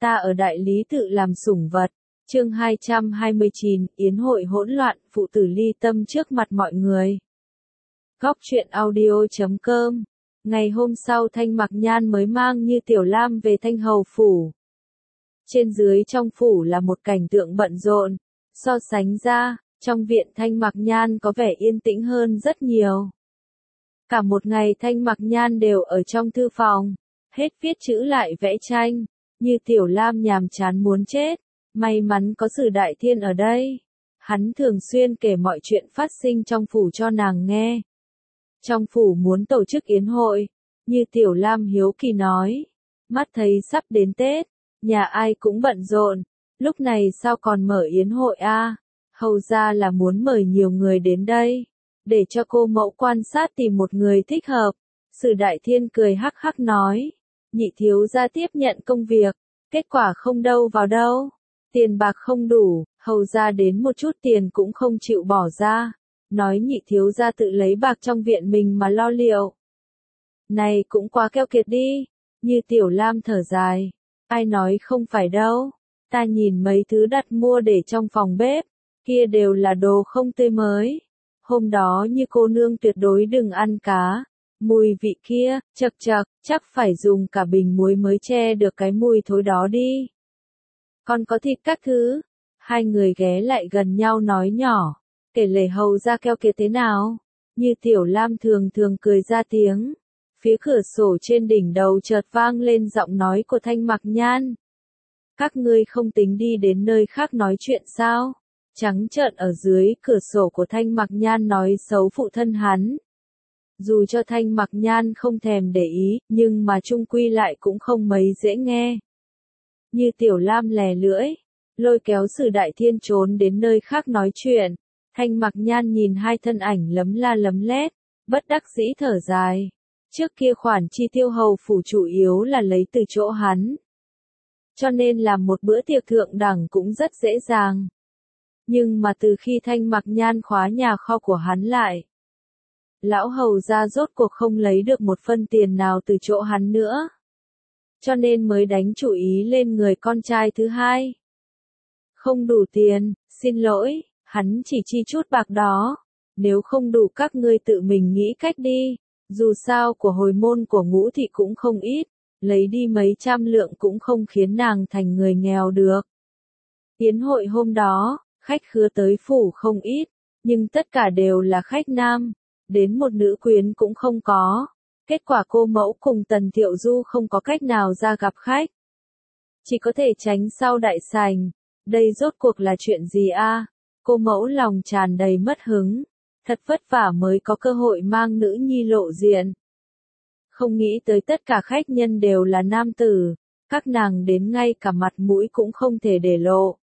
Ta ở đại lý tự làm sủng vật. Chương 229, yến hội hỗn loạn, phụ tử ly tâm trước mặt mọi người. Góc truyện audio.com. Ngày hôm sau Thanh Mặc Nhan mới mang Như Tiểu Lam về Thanh Hầu phủ. Trên dưới trong phủ là một cảnh tượng bận rộn. So sánh ra, trong viện Thanh Mặc Nhan có vẻ yên tĩnh hơn rất nhiều. Cả một ngày Thanh Mặc Nhan đều ở trong thư phòng, hết viết chữ lại vẽ tranh. Như Tiểu Lam nhàm chán muốn chết, may mắn có Sử Đại Thiên ở đây. Hắn thường xuyên kể mọi chuyện phát sinh trong phủ cho nàng nghe. Trong phủ muốn tổ chức yến hội, Như Tiểu Lam hiếu kỳ nói. Mắt thấy sắp đến Tết, nhà ai cũng bận rộn, lúc này sao còn mở yến hội a? Hầu ra là muốn mời nhiều người đến đây, để cho cô mẫu quan sát tìm một người thích hợp. Sử Đại Thiên cười hắc hắc nói. Nhị thiếu gia tiếp nhận công việc, kết quả không đâu vào đâu. Tiền bạc không đủ, hầu ra đến một chút tiền cũng không chịu bỏ ra. Nói nhị thiếu gia tự lấy bạc trong viện mình mà lo liệu. Này cũng quá keo kiệt đi. Như Tiểu Lam thở dài. Ai nói không phải đâu. Ta nhìn mấy thứ đặt mua để trong phòng bếp, kia đều là đồ không tươi mới. Hôm đó Như cô nương tuyệt đối đừng ăn cá. Mùi vị kia, chậc chậc, chắc phải dùng cả bình muối mới che được cái mùi thối đó đi. Còn có thịt các thứ. Hai người ghé lại gần nhau nói nhỏ, kể lể hầu ra keo kiệt thế nào. Như Tiểu Lam thường thường cười ra tiếng. Phía cửa sổ trên đỉnh đầu chợt vang lên giọng nói của Thanh Mặc Nhan. Các ngươi không tính đi đến nơi khác nói chuyện sao? Trắng trợn ở dưới cửa sổ của Thanh Mặc Nhan nói xấu phụ thân hắn. Dù cho Thanh Mặc Nhan không thèm để ý, nhưng mà chung quy lại cũng không mấy dễ nghe. Như Tiểu Lam lè lưỡi, lôi kéo Sử Đại Thiên trốn đến nơi khác nói chuyện. Thanh Mặc Nhan nhìn hai thân ảnh lấm la lấm lét, bất đắc dĩ thở dài. Trước kia khoản chi tiêu hầu phủ chủ yếu là lấy từ chỗ hắn, cho nên làm một bữa tiệc thượng đẳng cũng rất dễ dàng. Nhưng mà từ khi Thanh Mặc Nhan khóa nhà kho của hắn lại, lão hầu gia rốt cuộc không lấy được một phân tiền nào từ chỗ hắn nữa. Cho nên mới đánh chủ ý lên người con trai thứ hai. Không đủ tiền, xin lỗi, hắn chỉ chi chút bạc đó. Nếu không đủ các ngươi tự mình nghĩ cách đi. Dù sao của hồi môn của Ngũ thị cũng không ít. Lấy đi mấy trăm lượng cũng không khiến nàng thành người nghèo được. Yến hội hôm đó, khách khứa tới phủ không ít. Nhưng tất cả đều là khách nam. Đến một nữ quyến cũng không có. Kết quả cô mẫu cùng Tần Thiệu Du không có cách nào ra gặp khách. Chỉ có thể tránh sau đại sảnh. Đây rốt cuộc là chuyện gì a? Cô mẫu lòng tràn đầy mất hứng. Thật vất vả mới có cơ hội mang nữ nhi lộ diện. Không nghĩ tới tất cả khách nhân đều là nam tử. Các nàng đến ngay cả mặt mũi cũng không thể để lộ.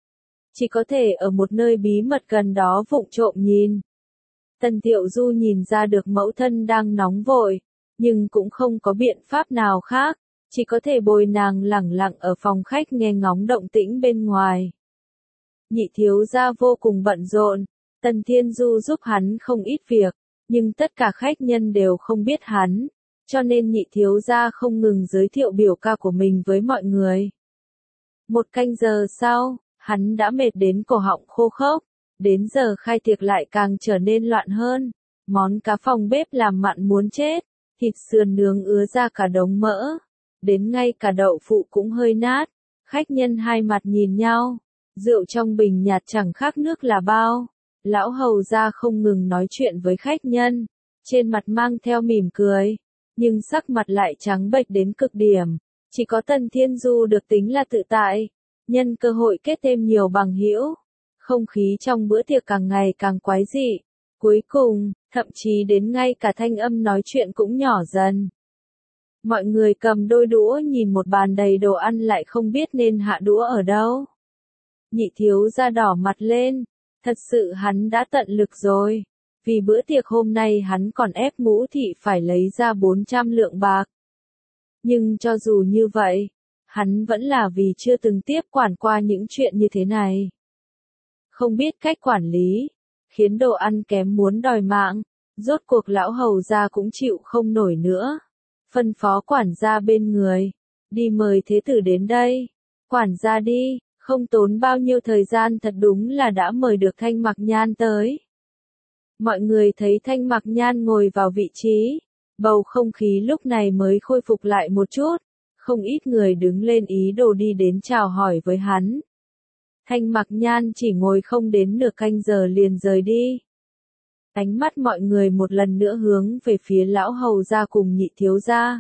Chỉ có thể ở một nơi bí mật gần đó vụng trộm nhìn. Tần Thiệu Du nhìn ra được mẫu thân đang nóng vội, nhưng cũng không có biện pháp nào khác, chỉ có thể bồi nàng lẳng lặng ở phòng khách nghe ngóng động tĩnh bên ngoài. Nhị thiếu gia vô cùng bận rộn, Tần Thiên Du giúp hắn không ít việc, nhưng tất cả khách nhân đều không biết hắn, cho nên nhị thiếu gia không ngừng giới thiệu biểu ca của mình với mọi người. Một canh giờ sau, hắn đã mệt đến cổ họng khô khốc. Đến giờ khai tiệc lại càng trở nên loạn hơn. Món cá phòng bếp làm mặn muốn chết. Thịt sườn nướng ứa ra cả đống mỡ. Đến ngay cả đậu phụ cũng hơi nát. Khách nhân hai mặt nhìn nhau. Rượu trong bình nhạt chẳng khác nước là bao. Lão hầu gia không ngừng nói chuyện với khách nhân. Trên mặt mang theo mỉm cười. Nhưng sắc mặt lại trắng bệch đến cực điểm. Chỉ có Tần Thiên Du được tính là tự tại. Nhân cơ hội kết thêm nhiều bằng hữu. Không khí trong bữa tiệc càng ngày càng quái dị. Cuối cùng, thậm chí đến ngay cả thanh âm nói chuyện cũng nhỏ dần. Mọi người cầm đôi đũa nhìn một bàn đầy đồ ăn lại không biết nên hạ đũa ở đâu. Nhị thiếu gia đỏ mặt lên. Thật sự hắn đã tận lực rồi. Vì bữa tiệc hôm nay hắn còn ép Ngũ thị phải lấy ra 400 lượng bạc. Nhưng cho dù như vậy, hắn vẫn là vì chưa từng tiếp quản qua những chuyện như thế này. Không biết cách quản lý, khiến đồ ăn kém muốn đòi mạng, rốt cuộc lão hầu gia cũng chịu không nổi nữa. Phân phó quản gia bên người, đi mời thế tử đến đây. quản gia đi, không tốn bao nhiêu thời gian thật đúng là đã mời được Thanh Mặc Nhan tới. Mọi người thấy Thanh Mặc Nhan ngồi vào vị trí, bầu không khí lúc này mới khôi phục lại một chút, không ít người đứng lên ý đồ đi đến chào hỏi với hắn. Thanh Mặc Nhan chỉ ngồi không đến nửa canh giờ liền rời đi. Ánh mắt mọi người một lần nữa hướng về phía lão hầu gia cùng nhị thiếu gia.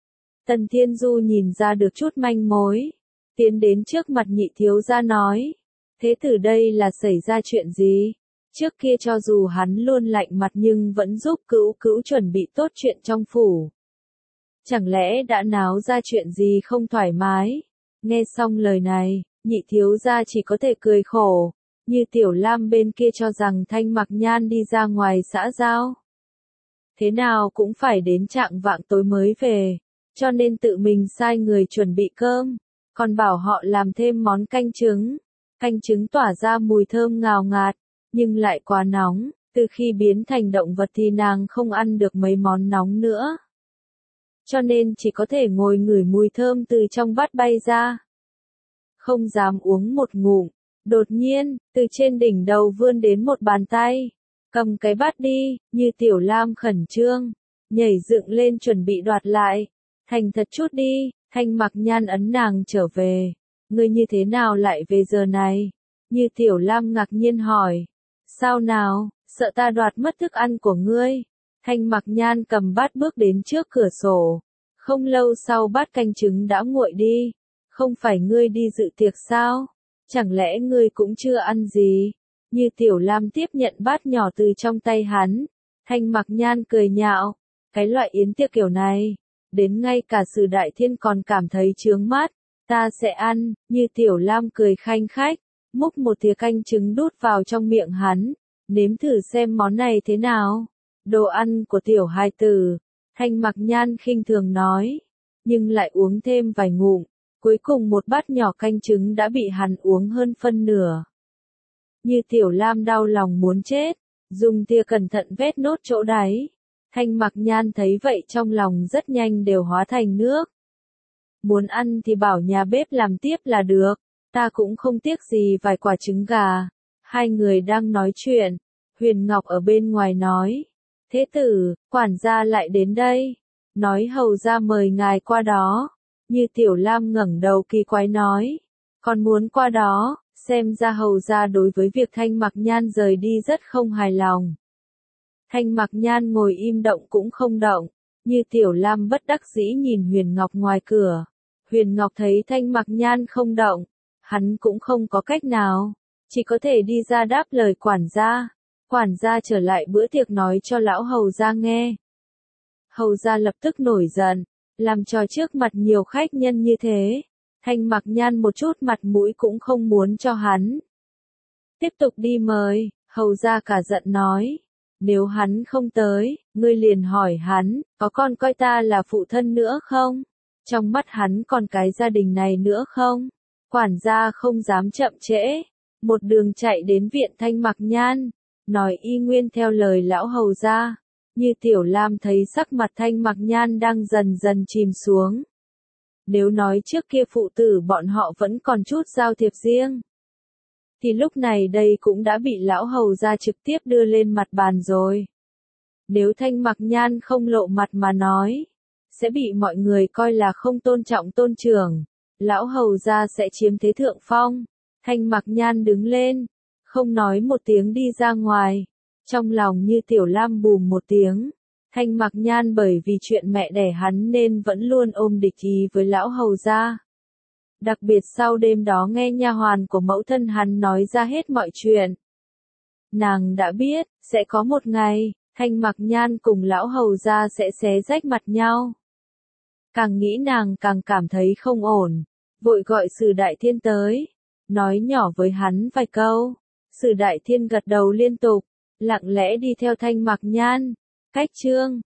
Tần Thiên Du nhìn ra được chút manh mối, tiến đến trước mặt nhị thiếu gia nói, thế từ đây là xảy ra chuyện gì? Trước kia cho dù hắn luôn lạnh mặt nhưng vẫn giúp Cữu Cữu chuẩn bị tốt chuyện trong phủ. Chẳng lẽ đã náo ra chuyện gì không thoải mái? Nghe xong lời này, nhị thiếu gia chỉ có thể cười khổ, như Tiểu Lam bên kia cho rằng Thanh Mặc Nhan đi ra ngoài xã giao. Thế nào cũng phải đến chạng vạng tối mới về, cho nên tự mình sai người chuẩn bị cơm, còn bảo họ làm thêm món canh trứng. Canh trứng tỏa ra mùi thơm ngào ngạt, nhưng lại quá nóng, từ khi biến thành động vật thì nàng không ăn được mấy món nóng nữa. Cho nên chỉ có thể ngồi ngửi mùi thơm từ trong bát bay ra. Không dám uống một ngụm, đột nhiên, từ trên đỉnh đầu vươn đến một bàn tay. Cầm cái bát đi, như Tiểu Lam khẩn trương, nhảy dựng lên chuẩn bị đoạt lại. Thành thật chút đi, Thanh Mặc Nhan ấn nàng trở về. Ngươi như thế nào lại về giờ này? Như Tiểu Lam ngạc nhiên hỏi. Sao nào, sợ ta đoạt mất thức ăn của ngươi? Thanh Mặc Nhan cầm bát bước đến trước cửa sổ. Không lâu sau bát canh trứng đã nguội đi. Không phải ngươi đi dự tiệc sao? Chẳng lẽ ngươi cũng chưa ăn gì? Như Tiểu Lam tiếp nhận bát nhỏ từ trong tay hắn. Thanh Mặc Nhan cười nhạo. Cái loại yến tiệc kiểu này, đến ngay cả Sử Đại Thiên còn cảm thấy chướng mắt. Ta sẽ ăn, như Tiểu Lam cười khanh khách, múc một thìa canh trứng đút vào trong miệng hắn, nếm thử xem món này thế nào. Đồ ăn của tiểu hài tử, Thanh Mặc Nhan khinh thường nói, nhưng lại uống thêm vài ngụm, cuối cùng một bát nhỏ canh trứng đã bị hắn uống hơn phân nửa. Như Tiểu Lam đau lòng muốn chết, dùng thìa cẩn thận vét nốt chỗ đáy. Thanh Mặc Nhan thấy vậy trong lòng rất nhanh đều hóa thành nước. Muốn ăn thì bảo nhà bếp làm tiếp là được, ta cũng không tiếc gì vài quả trứng gà. Hai người đang nói chuyện, Huyền Ngọc ở bên ngoài nói, thế tử, quản gia lại đến đây, nói hầu gia mời ngài qua đó. Như Tiểu Lam ngẩng đầu kỳ quái nói, còn muốn qua đó, xem ra hầu gia đối với việc Thanh Mặc Nhan rời đi rất không hài lòng. Thanh Mặc Nhan ngồi im động cũng không động, Như Tiểu Lam bất đắc dĩ nhìn Huyền Ngọc ngoài cửa. Huyền Ngọc thấy Thanh Mặc Nhan không động, hắn cũng không có cách nào, chỉ có thể đi ra đáp lời quản gia. Quản gia trở lại bữa tiệc nói cho lão hầu gia nghe. Hầu gia lập tức nổi giận, làm trò trước mặt nhiều khách nhân như thế. Thanh Mặc Nhan một chút mặt mũi cũng không muốn cho hắn. Tiếp tục đi mời, hầu gia cả giận nói. Nếu hắn không tới, ngươi liền hỏi hắn, có còn coi ta là phụ thân nữa không? Trong mắt hắn còn cái gia đình này nữa không? Quản gia không dám chậm trễ, một đường chạy đến viện Thanh Mặc Nhan, nói y nguyên theo lời lão hầu gia. Như Tiểu Lam thấy sắc mặt Thanh Mặc Nhan đang dần dần chìm xuống. Nếu nói trước kia phụ tử bọn họ vẫn còn chút giao thiệp riêng, thì lúc này đây cũng đã bị lão hầu gia trực tiếp đưa lên mặt bàn rồi. Nếu Thanh Mặc Nhan không lộ mặt mà nói, sẽ bị mọi người coi là không tôn trọng tôn trưởng. Lão hầu gia sẽ chiếm thế thượng phong. Thanh Mặc Nhan đứng lên, không nói một tiếng đi ra ngoài. Trong lòng Như Tiểu Lam bùm một tiếng. Thanh Mặc Nhan bởi vì chuyện mẹ đẻ hắn nên vẫn luôn ôm địch ý với lão hầu gia. Đặc biệt sau đêm đó nghe nha hoàn của mẫu thân hắn nói ra hết mọi chuyện. Nàng đã biết, sẽ có một ngày, Thanh Mặc Nhan cùng lão hầu gia sẽ xé rách mặt nhau. Càng nghĩ nàng càng cảm thấy không ổn, vội gọi Sử Đại Thiên tới, nói nhỏ với hắn vài câu. Sử Đại Thiên gật đầu liên tục, lặng lẽ đi theo Thanh Mặc Nhan. Cách chương